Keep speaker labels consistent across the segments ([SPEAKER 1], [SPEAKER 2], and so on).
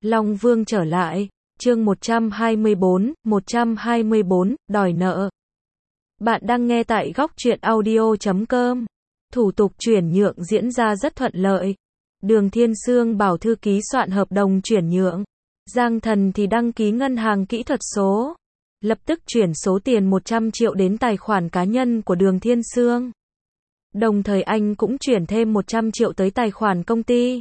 [SPEAKER 1] Long Vương trở lại, chương 124, đòi nợ. Bạn đang nghe tại góc truyện audio.com. Thủ tục chuyển nhượng diễn ra rất thuận lợi. Đường Thiên Sương bảo thư ký soạn hợp đồng chuyển nhượng. Giang Thần thì đăng ký ngân hàng kỹ thuật số. Lập tức chuyển số tiền 100 triệu đến tài khoản cá nhân của Đường Thiên Sương. Đồng thời anh cũng chuyển thêm 100 triệu tới tài khoản công ty.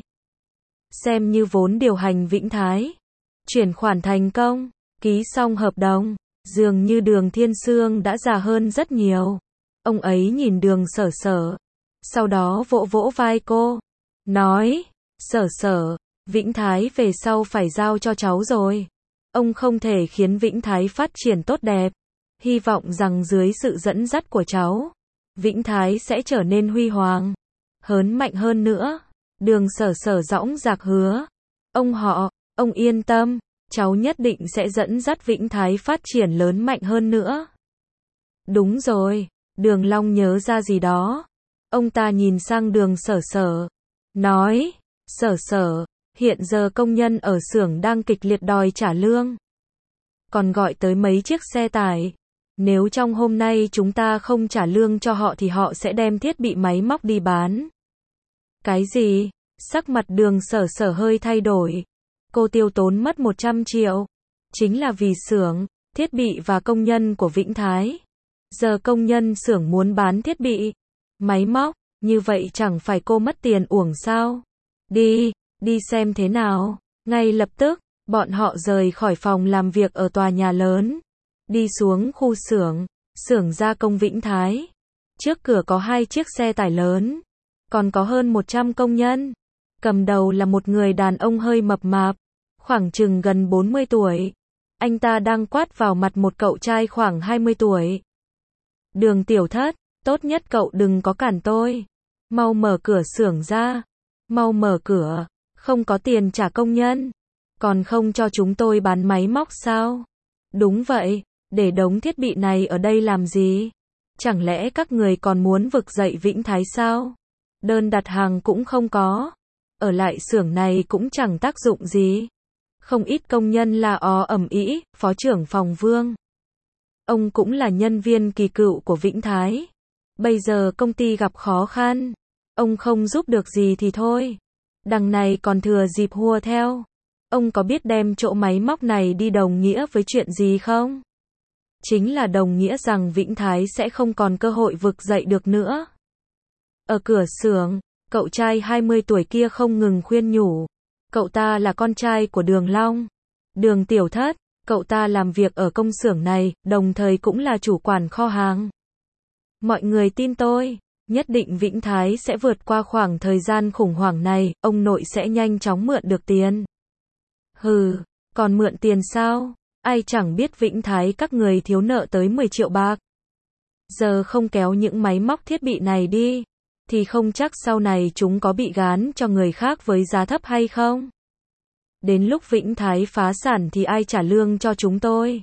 [SPEAKER 1] Xem như vốn điều hành Vĩnh Thái. Chuyển khoản thành công, ký xong hợp đồng, dường như Đường Thiên Sương đã già hơn rất nhiều. Ông ấy nhìn Đường Sở Sở, sau đó vỗ vỗ vai cô, nói, Sở Sở, Vĩnh Thái về sau phải giao cho cháu rồi. Ông không thể khiến Vĩnh Thái phát triển tốt đẹp. Hy vọng rằng dưới sự dẫn dắt của cháu, Vĩnh Thái sẽ trở nên huy hoàng, mạnh hơn nữa. Đường Sở Sở dõng dạc hứa. Ông yên tâm, cháu nhất định sẽ dẫn dắt Vĩnh Thái phát triển mạnh hơn nữa. Đúng rồi, Đường Long nhớ ra gì đó. Ông ta nhìn sang Đường Sở Sở, nói, Sở Sở, hiện giờ công nhân ở xưởng đang kịch liệt đòi trả lương. Còn gọi tới mấy chiếc xe tải. Nếu trong hôm nay chúng ta không trả lương cho họ thì họ sẽ đem thiết bị máy móc đi bán. Cái gì? Sắc mặt Đường Sở Sở hơi thay đổi. Cô tiêu tốn mất 100 triệu. Chính là vì xưởng, thiết bị và công nhân của Vĩnh Thái. Giờ công nhân xưởng muốn bán thiết bị, máy móc, như vậy chẳng phải cô mất tiền uổng sao? Đi xem thế nào. Ngay lập tức, bọn họ rời khỏi phòng làm việc ở tòa nhà lớn. Đi xuống khu xưởng gia công Vĩnh Thái. Trước cửa có 2 chiếc xe tải lớn. Còn có hơn 100 công nhân. Cầm đầu là một người đàn ông hơi mập mạp, khoảng chừng gần 40 tuổi. Anh ta đang quát vào mặt một cậu trai khoảng 20 tuổi. Đường Tiểu Thất, tốt nhất cậu đừng có cản tôi. Mau mở cửa xưởng ra. Mau mở cửa, không có tiền trả công nhân. Còn không cho chúng tôi bán máy móc sao? Đúng vậy, để đống thiết bị này ở đây làm gì? Chẳng lẽ các người còn muốn vực dậy Vĩnh Thái sao? Đơn đặt hàng cũng không có. Ở lại xưởng này cũng chẳng tác dụng gì. Không ít công nhân la ó ầm ĩ. Phó trưởng phòng Vương. Ông cũng là nhân viên kỳ cựu của Vĩnh Thái. Bây giờ công ty gặp khó khăn. Ông không giúp được gì thì thôi. Đằng này còn thừa dịp hùa theo. Ông có biết đem chỗ máy móc này đi đồng nghĩa với chuyện gì không? Chính là đồng nghĩa rằng Vĩnh Thái sẽ không còn cơ hội vực dậy được nữa. Ở cửa xưởng, cậu trai 20 tuổi kia không ngừng khuyên nhủ. Cậu ta là con trai của Đường Long. Đường Tiểu Thất, cậu ta làm việc ở công xưởng này, đồng thời cũng là chủ quản kho hàng. Mọi người tin tôi, nhất định Vĩnh Thái sẽ vượt qua khoảng thời gian khủng hoảng này, ông nội sẽ nhanh chóng mượn được tiền. Hừ, còn mượn tiền sao? Ai chẳng biết Vĩnh Thái các người thiếu nợ tới 10 triệu bạc. Giờ không kéo những máy móc thiết bị này đi, thì không chắc sau này chúng có bị gán cho người khác với giá thấp hay không. Đến lúc Vĩnh Thái phá sản thì ai trả lương cho chúng tôi?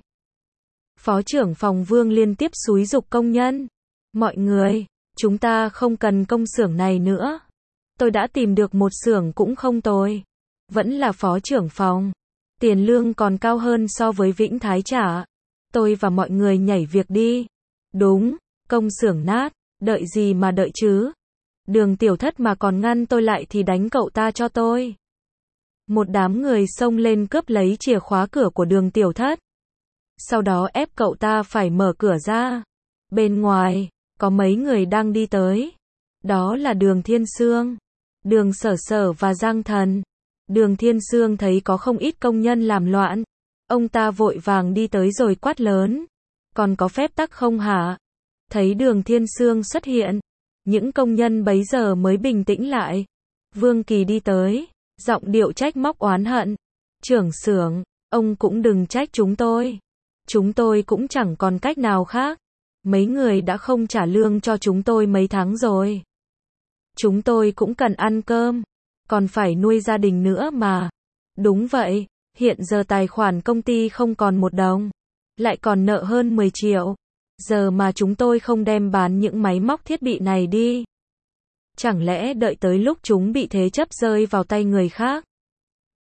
[SPEAKER 1] Phó trưởng phòng Vương liên tiếp xúi giục công nhân. Mọi người, chúng ta không cần công xưởng này nữa. Tôi đã tìm được một xưởng cũng không tồi. Vẫn là phó trưởng phòng. Tiền lương còn cao hơn so với Vĩnh Thái trả. Tôi và mọi người nhảy việc đi. Đúng, công xưởng nát, đợi gì mà đợi chứ? Đường Tiểu Thất mà còn ngăn tôi lại thì đánh cậu ta cho tôi. Một đám người xông lên cướp lấy chìa khóa cửa của Đường Tiểu Thất. Sau đó ép cậu ta phải mở cửa ra. Bên ngoài, có mấy người đang đi tới. Đó là Đường Thiên Sương, Đường Sở Sở và Giang Thần. Đường Thiên Sương thấy có không ít công nhân làm loạn. Ông ta vội vàng đi tới rồi quát lớn. Còn có phép tắc không hả? Thấy Đường Thiên Sương xuất hiện, những công nhân bấy giờ mới bình tĩnh lại. Vương Kỳ đi tới, giọng điệu trách móc oán hận. Trưởng xưởng, ông cũng đừng trách chúng tôi. Chúng tôi cũng chẳng còn cách nào khác. Mấy người đã không trả lương cho chúng tôi mấy tháng rồi. Chúng tôi cũng cần ăn cơm, còn phải nuôi gia đình nữa mà. Đúng vậy, hiện giờ tài khoản công ty không còn 1 đồng, lại còn nợ hơn 10 triệu. Giờ mà chúng tôi không đem bán những máy móc thiết bị này đi, chẳng lẽ đợi tới lúc chúng bị thế chấp rơi vào tay người khác,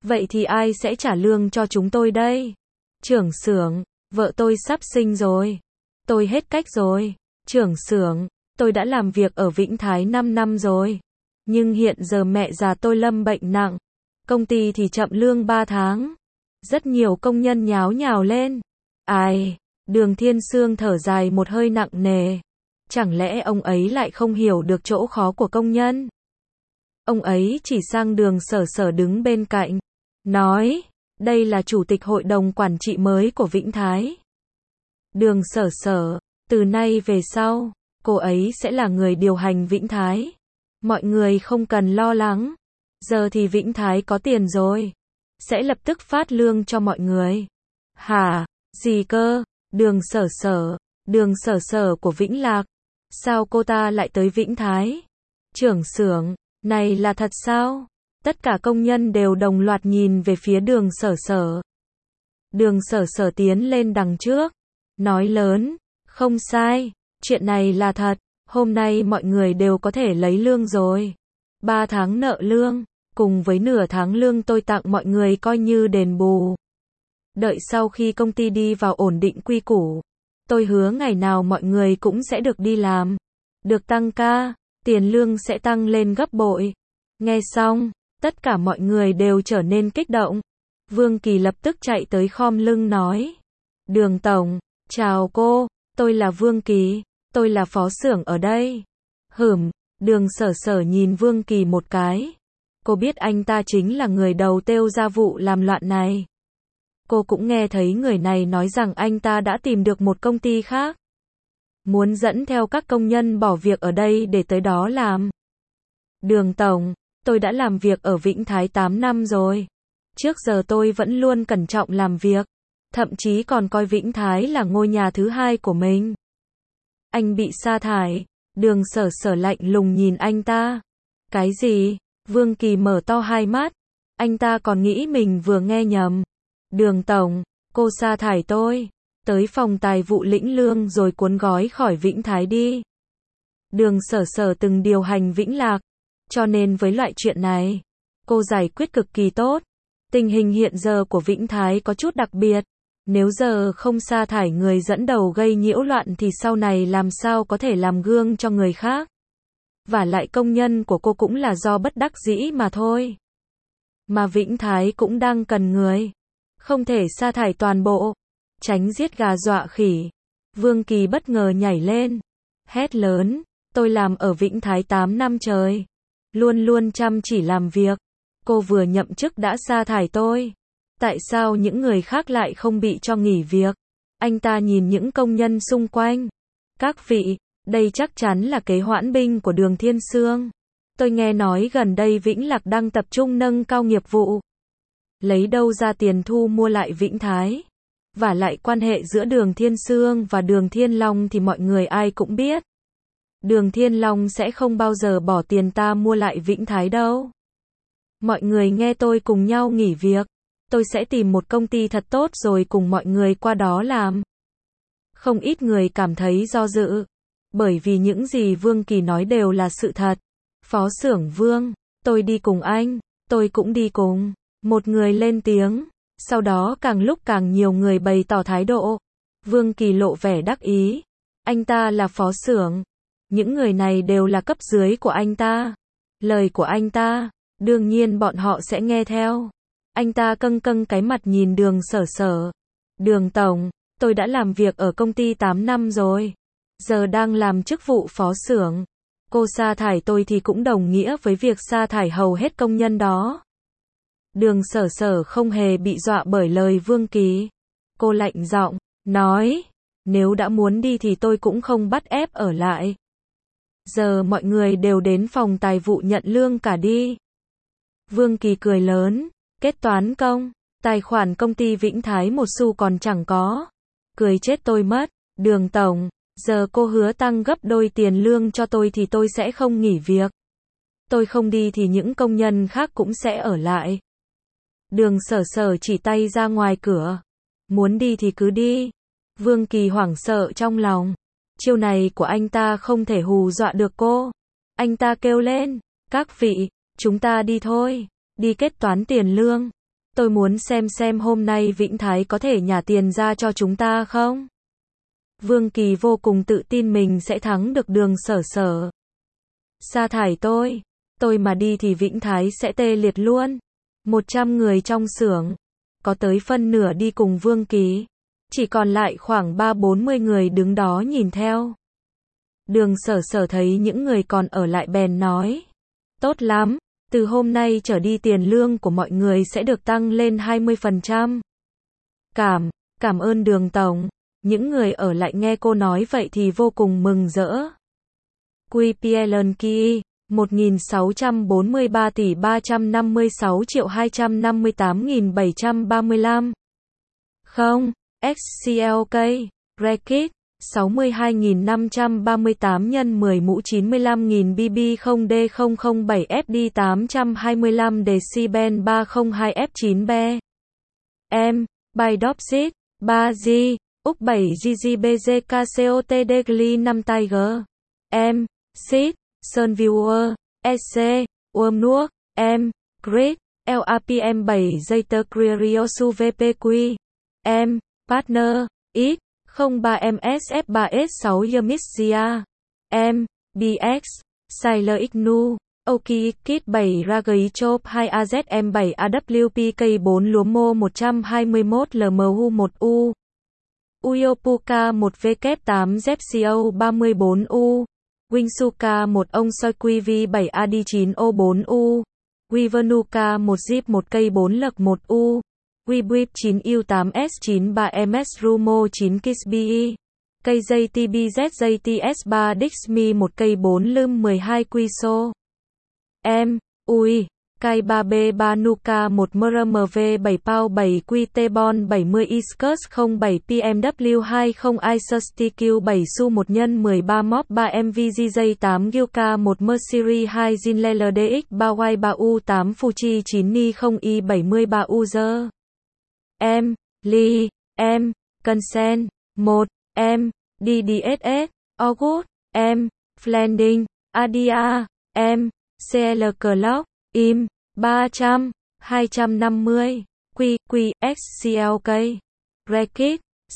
[SPEAKER 1] Vậy thì ai sẽ trả lương cho chúng tôi đây? Trưởng xưởng, vợ tôi sắp sinh rồi. Tôi hết cách rồi. Trưởng xưởng, tôi đã làm việc ở Vĩnh Thái 5 năm rồi. Nhưng hiện giờ mẹ già tôi lâm bệnh nặng. Công ty thì chậm lương 3 tháng. Rất nhiều công nhân nháo nhào lên. Ai? Đường Thiên Sương thở dài một hơi nặng nề. Chẳng lẽ ông ấy lại không hiểu được chỗ khó của công nhân? Ông ấy chỉ sang Đường Sở Sở đứng bên cạnh. Nói, đây là chủ tịch hội đồng quản trị mới của Vĩnh Thái. Đường Sở Sở, từ nay về sau, cô ấy sẽ là người điều hành Vĩnh Thái. Mọi người không cần lo lắng. Giờ thì Vĩnh Thái có tiền rồi. Sẽ lập tức phát lương cho mọi người. Hả? Gì cơ? Đường Sở Sở của Vĩnh Lạc. Sao cô ta lại tới Vĩnh Thái? Trưởng xưởng, này là thật sao? Tất cả công nhân đều đồng loạt nhìn về phía Đường Sở Sở. Đường Sở Sở tiến lên đằng trước. Nói lớn, không sai, chuyện này là thật. Hôm nay mọi người đều có thể lấy lương rồi. 3 tháng nợ lương, cùng với nửa tháng lương tôi tặng mọi người coi như đền bù. Đợi sau khi công ty đi vào ổn định quy củ, tôi hứa ngày nào mọi người cũng sẽ được đi làm, được tăng ca, tiền lương sẽ tăng lên gấp bội. Nghe xong, tất cả mọi người đều trở nên kích động. Vương Kỳ lập tức chạy tới khom lưng nói. Đường tổng, chào cô, tôi là Vương Kỳ, tôi là phó xưởng ở đây. Đường Sở Sở nhìn Vương Kỳ một cái. Cô biết anh ta chính là người đầu têu ra vụ làm loạn này. Cô cũng nghe thấy người này nói rằng anh ta đã tìm được một công ty khác. Muốn dẫn theo các công nhân bỏ việc ở đây để tới đó làm. Đường tổng, tôi đã làm việc ở Vĩnh Thái 8 năm rồi. Trước giờ tôi vẫn luôn cẩn trọng làm việc. Thậm chí còn coi Vĩnh Thái là ngôi nhà thứ hai của mình. Anh bị sa thải. Đường Sở Sở lạnh lùng nhìn anh ta. Cái gì? Vương Kỳ mở to hai mắt. Anh ta còn nghĩ mình vừa nghe nhầm. Đường tổng, cô sa thải tôi. Tới phòng tài vụ lĩnh lương rồi cuốn gói khỏi Vĩnh Thái đi. Đường Sở Sở từng điều hành Vĩnh Lạc. Cho nên với loại chuyện này, cô giải quyết cực kỳ tốt. Tình hình hiện giờ của Vĩnh Thái có chút đặc biệt. Nếu giờ không sa thải người dẫn đầu gây nhiễu loạn thì sau này làm sao có thể làm gương cho người khác. Và lại công nhân của cô cũng là do bất đắc dĩ mà thôi. Mà Vĩnh Thái cũng đang cần người. Không thể sa thải toàn bộ. Tránh giết gà dọa khỉ. Vương Kỳ bất ngờ nhảy lên. Hét lớn. Tôi làm ở Vĩnh Thái 8 năm trời. Luôn luôn chăm chỉ làm việc. Cô vừa nhậm chức đã sa thải tôi. Tại sao những người khác lại không bị cho nghỉ việc? Anh ta nhìn những công nhân xung quanh. Các vị, đây chắc chắn là kế hoãn binh của Đường Thiên Sương. Tôi nghe nói gần đây Vĩnh Lạc đang tập trung nâng cao nghiệp vụ. Lấy đâu ra tiền thu mua lại Vĩnh Thái? Và lại quan hệ giữa Đường Thiên Sương và Đường Thiên Long thì mọi người ai cũng biết. Đường Thiên Long sẽ không bao giờ bỏ tiền ta mua lại Vĩnh Thái đâu. Mọi người nghe tôi cùng nhau nghỉ việc. Tôi sẽ tìm một công ty thật tốt rồi cùng mọi người qua đó làm. Không ít người cảm thấy do dự. Bởi vì những gì Vương Kỳ nói đều là sự thật. Phó xưởng Vương, tôi đi cùng anh, tôi cũng đi cùng. Một người lên tiếng. Sau đó càng lúc càng nhiều người bày tỏ thái độ. Vương Kỳ lộ vẻ đắc ý. Anh ta là phó xưởng. Những người này đều là cấp dưới của anh ta. Lời của anh ta, đương nhiên bọn họ sẽ nghe theo. Anh ta căng cái mặt nhìn Đường Sở Sở. Đường tổng, tôi đã làm việc ở công ty 8 năm rồi. Giờ đang làm chức vụ phó xưởng. Cô sa thải tôi thì cũng đồng nghĩa với việc sa thải hầu hết công nhân đó. Đường Sở Sở không hề bị dọa bởi lời Vương Kỳ. Cô lạnh giọng, nói, nếu đã muốn đi thì tôi cũng không bắt ép ở lại. Giờ mọi người đều đến phòng tài vụ nhận lương cả đi. Vương Kỳ cười lớn, kết toán công, tài khoản công ty Vĩnh Thái một xu còn chẳng có. Cười chết tôi mất. Đường tổng, giờ cô hứa tăng gấp đôi tiền lương cho tôi thì tôi sẽ không nghỉ việc. Tôi không đi thì những công nhân khác cũng sẽ ở lại. Đường Sở Sở chỉ tay ra ngoài cửa. Muốn đi thì cứ đi. Vương Kỳ hoảng sợ trong lòng. Chiêu này của anh ta không thể hù dọa được cô. Anh ta kêu lên, các vị, chúng ta đi thôi, đi kết toán tiền lương. Tôi muốn xem hôm nay Vĩnh Thái có thể nhả tiền ra cho chúng ta không? Vương Kỳ vô cùng tự tin mình sẽ thắng được Đường Sở Sở. Sa thải tôi mà đi thì Vĩnh Thái sẽ tê liệt luôn. 100 người trong xưởng, có tới phân nửa đi cùng Vương Kỳ. Chỉ còn lại khoảng 30-40 người đứng đó nhìn theo. Đường Sở Sở thấy những người còn ở lại bèn nói. Tốt lắm, từ hôm nay trở đi tiền lương của mọi người sẽ được tăng lên 20%. Cảm ơn Đường Tổng. Những người ở lại nghe cô nói vậy thì vô cùng mừng rỡ. QPLNKI 1.643 tỷ 356.258.735. Không, XCLK, Rekit, 62.538 nhân 10 mũ 95.000 BB0D007 FD 825 decibel 302 F9B. M, Bidopsit, 3G, Úc 7 GGBZKCOTD Gli 5 Tiger. M, Sit, Sunviewer, SC, Nuok, M, Grid, LAPM 7 Zeta Criosu VPQ. M, Partner, X, 03MSF3S6 Yamisia. M, BX, Siler Ignu, Oki Kit 7 Ragai Chop 2 AZM 7 AWPK 4 Luomo 121 LMU 1U. Uyopuka 1 W8 ZCO 34U. Wingsuka 1 ông soi QV 7 AD9O4U. Wivernuka 1 Zip 1 cây 4 lậc 1U. Wibwip 9 U8S9 3MS Rumo 9 Kisbi. Cây dây TBZ dây TS3 Dixmi 1 cây 4 lưng 12 Quiso. M. Ui. Cây 3B3 Nuka 1 MRMV 7 Pao 7 QT-Bon 70 Iscus 07 PMW 20 ISUSTQ 7 Su 1 x 13 Mop 3 MVGJ 8 Gilka 1 Mercury 2 Zinler DX 3 Y 3 U8 Fuji 9 Ni 0 I 73 Uzer. M. Lee. M. Consent. 1. M. DDSS. August. M. Flanding. Adia. M. CL Clock. Im. 300. 250. XCLK. Rekit.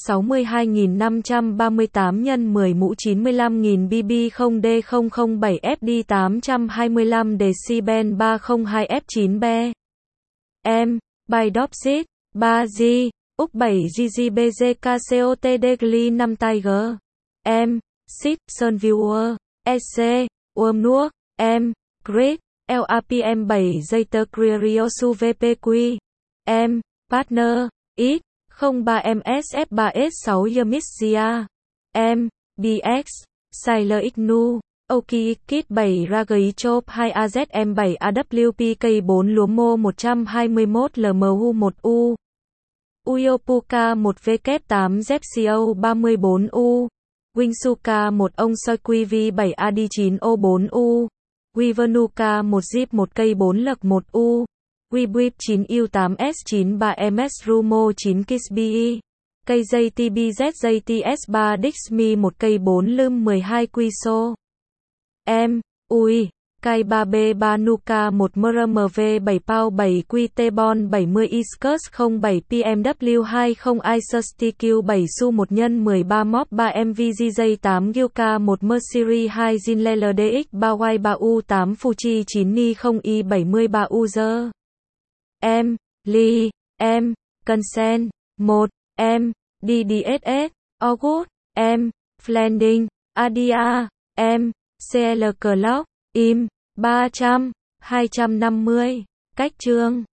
[SPEAKER 1] 62.538 nhân 10 mũ 95.000 BB0D007 FD 825 decibel 302 F9B. M. Bidopsit. 3G, Úc 7 GGBZKCOTD Gli 5 Tiger. M. Sit, Sunviewer, SC, Nuok, M. Grid, LAPM 7 Zeta Criosu VPQ. M. Partner, X, 03MSF3S6 Yamisia. M. BX, Siler Ignu, Oki Kit 7 Ragai Chop 2 AZM 7 AWPK 4 Luomo 121 LMU 1U. Uyopuka 1 W8 ZCO 34U. Wingsuka 1 ông soi QV 7 AD9O4U. Wivernuka 1 Zip 1 cây 4 lậc 1U. Wibwip 9 U8S9 3MS Rumo 9 Kisbi. Cây dây TBZ dây TS3 Dixmi 1 cây 4 lưng 12 Quiso. M. Ui. Cây 3B3 Nuka 1 MRMV 7 Pao 7 QT-Bon 70 Iscus 07 PMW 20 ISUSTQ 7 Su 1 x 13 Mop 3 MVGJ 8 Gilka 1 Mercury 2 Zinler DX 3 Y 3 U8 Fuji 9 Ni 0 I 73 Uzer. M. Lee. M. Consent. 1. M. DDSS. August. M. Flanding. Adia. M. CL Clock. Im. 300. 250. Cách chương